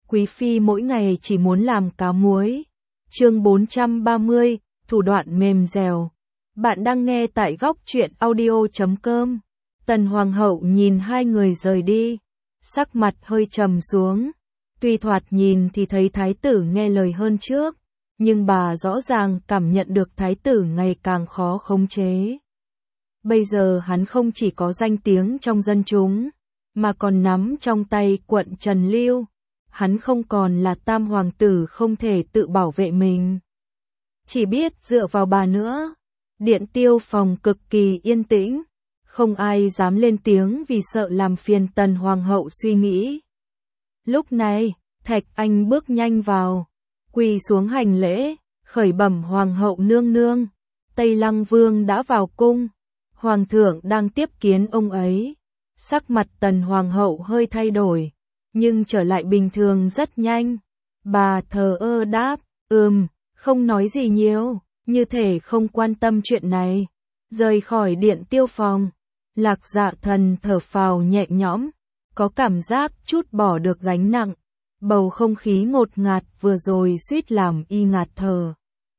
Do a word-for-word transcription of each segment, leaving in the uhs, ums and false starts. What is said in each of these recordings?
Quý phi mỗi ngày chỉ muốn làm cá muối. Chương bốn trăm ba mươi, thủ đoạn mềm dẻo. Bạn đang nghe tại góc truyện audio chấm com. Tần Hoàng hậu nhìn hai người rời đi, sắc mặt hơi trầm xuống. Tuy thoạt nhìn thì thấy thái tử nghe lời hơn trước, nhưng bà rõ ràng cảm nhận được thái tử ngày càng khó khống chế. Bây giờ hắn không chỉ có danh tiếng trong dân chúng, mà còn nắm trong tay quận Trần Lưu. Hắn không còn là tam hoàng tử không thể tự bảo vệ mình, chỉ biết dựa vào bà nữa. Điện Tiêu phòng cực kỳ yên tĩnh, không ai dám lên tiếng vì sợ làm phiền Tần Hoàng hậu suy nghĩ. Lúc này, Thạch Anh bước nhanh vào, quỳ xuống hành lễ, khởi bẩm Hoàng hậu nương nương, Tây Lăng Vương đã vào cung, Hoàng thượng đang tiếp kiến ông ấy. Sắc mặt Tần Hoàng hậu hơi thay đổi, nhưng trở lại bình thường rất nhanh. Bà thờ ơ đáp, ừm, không nói gì nhiều, như thể không quan tâm chuyện này. Rời khỏi điện tiêu phòng, Lạc Dạ Thần thở phào nhẹ nhõm, có cảm giác chút bỏ được gánh nặng. Bầu không khí ngột ngạt vừa rồi suýt làm y ngạt thở.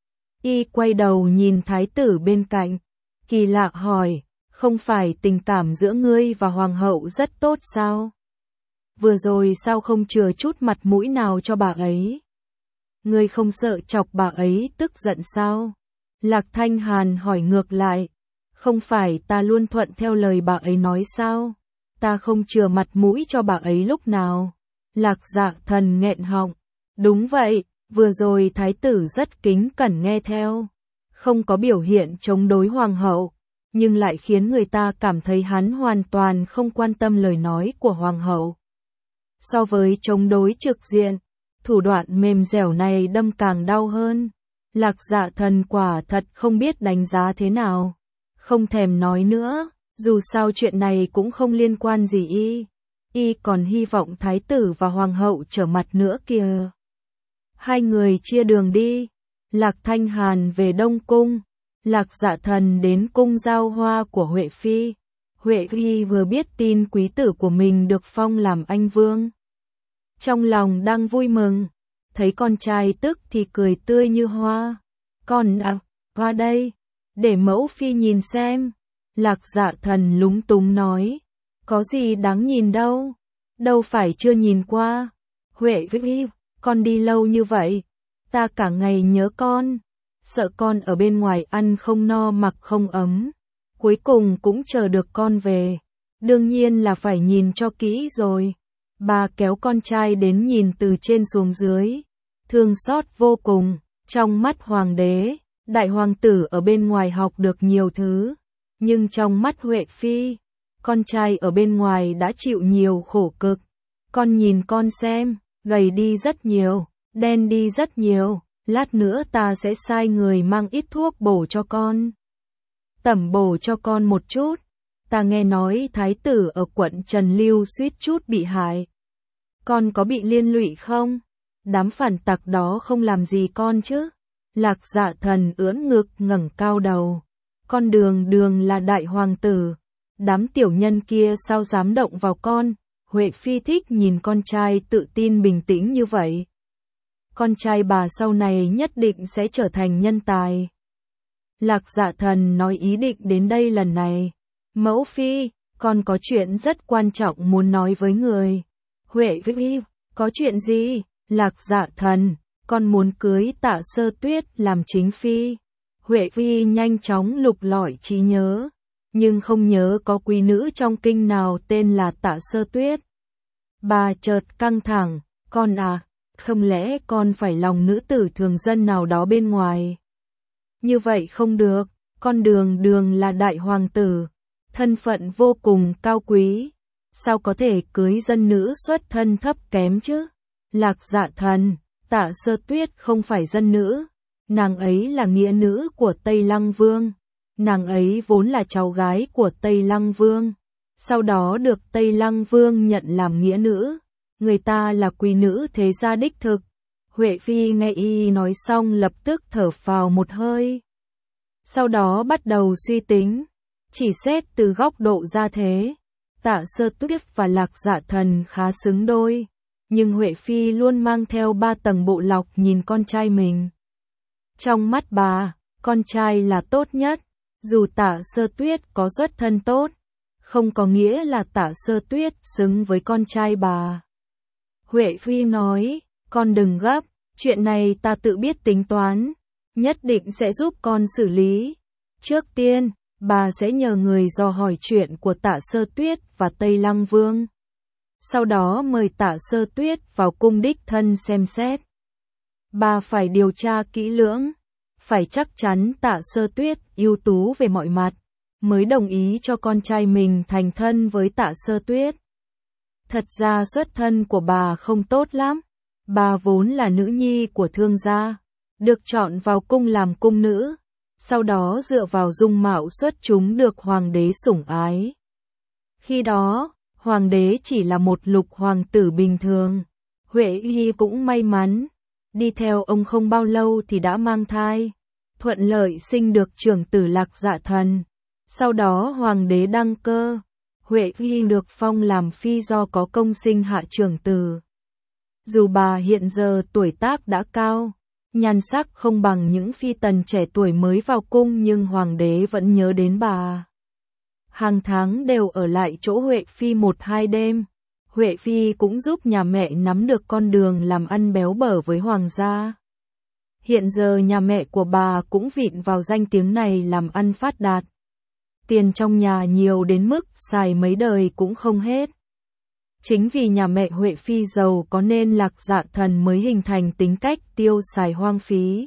Y quay đầu nhìn thái tử bên cạnh, kỳ lạ hỏi, không phải tình cảm giữa ngươi và hoàng hậu rất tốt sao? Vừa rồi sao không chừa chút mặt mũi nào cho bà ấy? Ngươi không sợ chọc bà ấy tức giận sao? Lạc Thanh Hàn hỏi ngược lại, không phải ta luôn thuận theo lời bà ấy nói sao? Ta không chừa mặt mũi cho bà ấy lúc nào? Lạc Dạ Thần nghẹn họng, đúng vậy, vừa rồi thái tử rất kính cẩn nghe theo, không có biểu hiện chống đối hoàng hậu, nhưng lại khiến người ta cảm thấy hắn hoàn toàn không quan tâm lời nói của hoàng hậu. So với chống đối trực diện, thủ đoạn mềm dẻo này đâm càng đau hơn. Lạc Dạ Thần quả thật không biết đánh giá thế nào, không thèm nói nữa, dù sao chuyện này cũng không liên quan gì y. Y còn hy vọng thái tử và hoàng hậu trở mặt nữa kìa. Hai người chia đường đi, Lạc Thanh Hàn về Đông Cung, Lạc Dạ Thần đến cung giao hoa của Huệ Phi. Huệ Phi vừa biết tin quý tử của mình được phong làm anh vương, trong lòng đang vui mừng, thấy con trai tức thì cười tươi như hoa. Con à, hoa đây, để mẫu phi nhìn xem. Lạc Dạ Thần lúng túng nói, có gì đáng nhìn đâu, đâu phải chưa nhìn qua. Huệ Phi, con đi lâu như vậy, ta cả ngày nhớ con, sợ con ở bên ngoài ăn không no mặc không ấm, cuối cùng cũng chờ được con về, đương nhiên là phải nhìn cho kỹ rồi. Bà kéo con trai đến nhìn từ trên xuống dưới, thương xót vô cùng. Trong mắt hoàng đế, đại hoàng tử ở bên ngoài học được nhiều thứ, nhưng trong mắt Huệ Phi, con trai ở bên ngoài đã chịu nhiều khổ cực. Con nhìn con xem, gầy đi rất nhiều, đen đi rất nhiều, lát nữa ta sẽ sai người mang ít thuốc bổ cho con. Tẩm bổ cho con một chút. Ta nghe nói thái tử ở quận Trần Lưu suýt chút bị hại. Con có bị liên lụy không? Đám phản tặc đó không làm gì con chứ? Lạc Dạ Thần ưỡn ngực ngẩng cao đầu. Con đường đường là đại hoàng tử, đám tiểu nhân kia sao dám động vào con? Huệ Phi thích nhìn con trai tự tin bình tĩnh như vậy. Con trai bà sau này nhất định sẽ trở thành nhân tài. Lạc Dạ Thần nói ý định đến đây lần này. Mẫu phi, con có chuyện rất quan trọng muốn nói với người. Huệ Phi, có chuyện gì? Lạc Dạ Thần, con muốn cưới Tạ Sơ Tuyết làm chính phi. Huệ Phi nhanh chóng lục lọi trí nhớ, nhưng không nhớ có quý nữ trong kinh nào tên là Tạ Sơ Tuyết. Bà chợt căng thẳng, con à, không lẽ con phải lòng nữ tử thường dân nào đó bên ngoài? Như vậy không được, con đường đường là đại hoàng tử, thân phận vô cùng cao quý, sao có thể cưới dân nữ xuất thân thấp kém chứ? Lạc Dạ Thần, Tạ Sơ Tuyết không phải dân nữ, nàng ấy là nghĩa nữ của Tây Lăng Vương, nàng ấy vốn là cháu gái của Tây Lăng Vương, sau đó được Tây Lăng Vương nhận làm nghĩa nữ, người ta là quý nữ thế gia đích thực. Huệ Phi nghe y nói xong lập tức thở phào một hơi, sau đó bắt đầu suy tính, chỉ xét từ góc độ gia thế, Tạ Sơ Tuyết và Lạc Dạ Thần khá xứng đôi, nhưng Huệ Phi luôn mang theo ba tầng bộ lọc nhìn con trai mình. Trong mắt bà, con trai là tốt nhất, dù Tạ Sơ Tuyết có xuất thân tốt, không có nghĩa là Tạ Sơ Tuyết xứng với con trai bà. Huệ Phi nói, con đừng gấp, chuyện này ta tự biết tính toán, nhất định sẽ giúp con xử lý. Trước tiên, bà sẽ nhờ người dò hỏi chuyện của Tạ Sơ Tuyết và Tây Lăng Vương. Sau đó mời Tạ Sơ Tuyết vào cung đích thân xem xét. Bà phải điều tra kỹ lưỡng, phải chắc chắn Tạ Sơ Tuyết ưu tú về mọi mặt, mới đồng ý cho con trai mình thành thân với Tạ Sơ Tuyết. Thật ra xuất thân của bà không tốt lắm, bà vốn là nữ nhi của thương gia, được chọn vào cung làm cung nữ, sau đó dựa vào dung mạo xuất chúng được hoàng đế sủng ái. Khi đó, hoàng đế chỉ là một lục hoàng tử bình thường, Huệ Phi cũng may mắn, đi theo ông không bao lâu thì đã mang thai, thuận lợi sinh được trưởng tử Lạc Dạ Thần. Sau đó hoàng đế đăng cơ, Huệ Phi được phong làm phi do có công sinh hạ trưởng tử. Dù bà hiện giờ tuổi tác đã cao, nhan sắc không bằng những phi tần trẻ tuổi mới vào cung, nhưng hoàng đế vẫn nhớ đến bà. Hàng tháng đều ở lại chỗ Huệ Phi một hai đêm. Huệ Phi cũng giúp nhà mẹ nắm được con đường làm ăn béo bở với hoàng gia. Hiện giờ nhà mẹ của bà cũng vịn vào danh tiếng này làm ăn phát đạt. Tiền trong nhà nhiều đến mức xài mấy đời cũng không hết. Chính vì nhà mẹ Huệ Phi giàu có nên Lạc Dạ Thần mới hình thành tính cách tiêu xài hoang phí.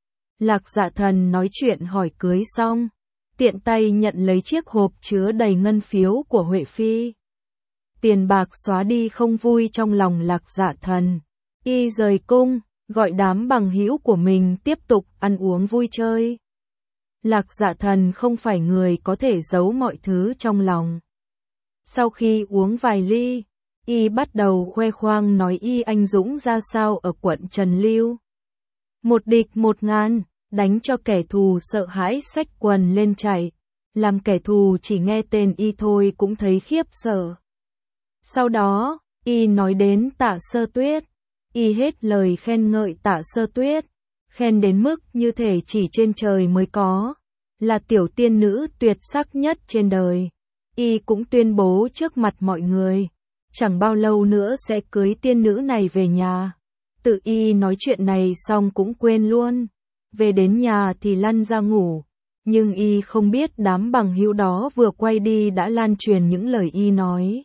Lạc Dạ Thần nói chuyện hỏi cưới xong, tiện tay nhận lấy chiếc hộp chứa đầy ngân phiếu của Huệ Phi. Tiền bạc xóa đi không vui trong lòng Lạc Dạ Thần. Y rời cung, gọi đám bằng hữu của mình tiếp tục ăn uống vui chơi. Lạc Dạ Thần không phải người có thể giấu mọi thứ trong lòng. Sau khi uống vài ly, Y bắt đầu khoe khoang nói Y anh dũng ra sao ở quận Trần Lưu. Một địch một ngàn, đánh cho kẻ thù sợ hãi xách quần lên chạy, làm kẻ thù chỉ nghe tên Y thôi cũng thấy khiếp sợ. Sau đó, Y nói đến Tạ Sơ Tuyết, Y hết lời khen ngợi Tạ Sơ Tuyết, khen đến mức như thể chỉ trên trời mới có, là tiểu tiên nữ tuyệt sắc nhất trên đời. Y cũng tuyên bố trước mặt mọi người, chẳng bao lâu nữa sẽ cưới tiên nữ này về nhà. Tự Y nói chuyện này xong cũng quên luôn, về đến nhà thì lăn ra ngủ, nhưng Y không biết đám bằng hữu đó vừa quay đi đã lan truyền những lời Y nói.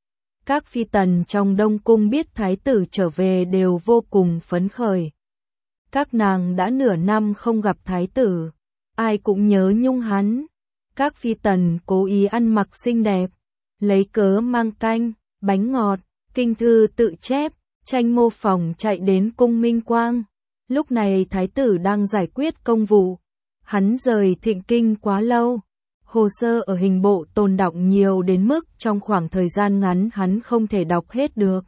Các phi tần trong Đông Cung biết thái tử trở về đều vô cùng phấn khởi. Các nàng đã nửa năm không gặp thái tử, ai cũng nhớ nhung hắn. Các phi tần cố ý ăn mặc xinh đẹp, lấy cớ mang canh, bánh ngọt, kinh thư tự chép, tranh mô phỏng chạy đến cung Minh Quang. Lúc này thái tử đang giải quyết công vụ, hắn rời Thịnh Kinh quá lâu. Hồ sơ ở hình bộ tồn đọng nhiều đến mức trong khoảng thời gian ngắn hắn không thể đọc hết được.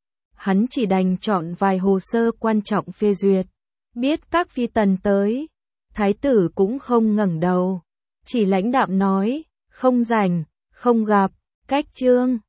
Hắn chỉ đành chọn vài hồ sơ quan trọng phê duyệt. Biết các phi tần tới, thái tử cũng không ngẩng đầu, chỉ lãnh đạm nói, không rảnh, không gặp, cách chương.